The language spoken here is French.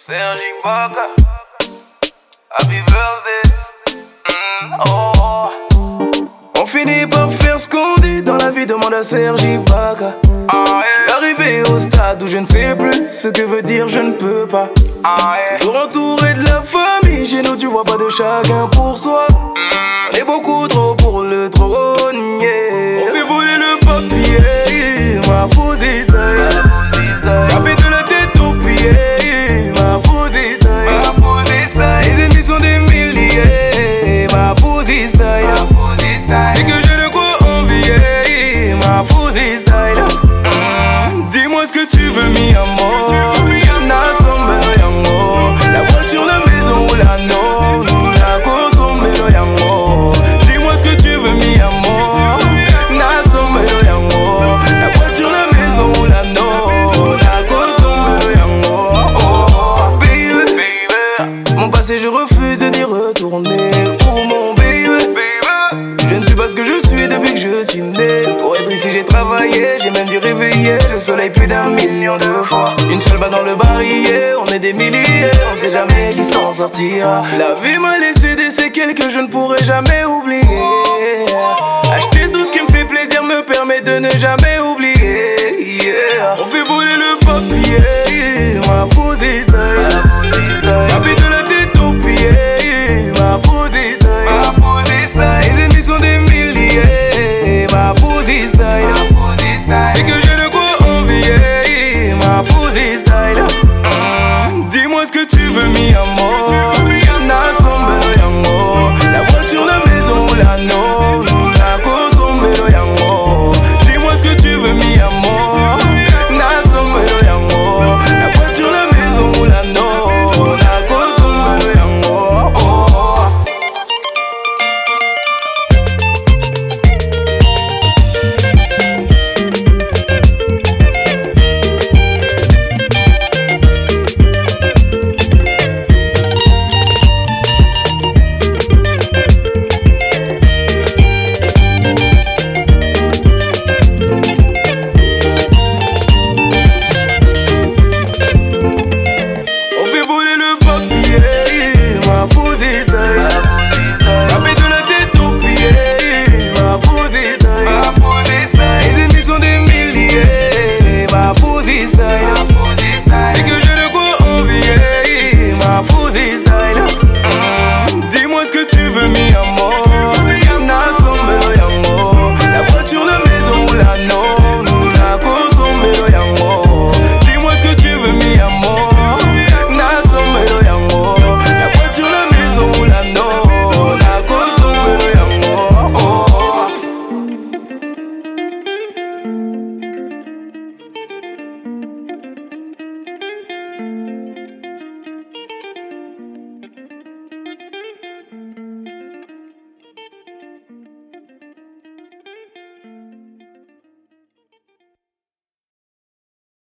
Sergi Baka, happy birthday. Oh. On finit par faire ce qu'on dit dans la vie, demande à Sergi Baka. Je suis arrivé au stade où je ne sais plus ce que veut dire je ne peux pas. Toujours entouré de la famille, chez nous tu vois pas de chacun pour soi. On est beaucoup trop pour le trône, yeah. On fait voler le papier, ma fousie style. Ça fait de la tête aux pieds, ma fousie style. Les ennemis sont des milliers, ma fousie style. C'est que j'ai de quoi envier, ma fousie style. Dis-moi ce que tu veux, mi amor. Nasombelo yango. La voiture, la maison ou la no. La consommelo yango. Dis-moi ce que tu veux, mi amor. Nasombelo yango. La voiture, la maison ou la no. La consommelo yango. Oh, baby. Mon passé, je refuse d'y retourner. Oh, mon baby. Je ne suis pas ce que je suis depuis que je suis né. Pour être ici j'ai travaillé, j'ai même dû réveiller le soleil plus d'1 million de fois. Une seule balle dans le barillet, on est des milliers, on sait jamais qui s'en sortira. La vie m'a laissé des séquelles que je ne pourrai jamais oublier. Acheter tout ce qui me fait plaisir me permet de ne jamais oublier.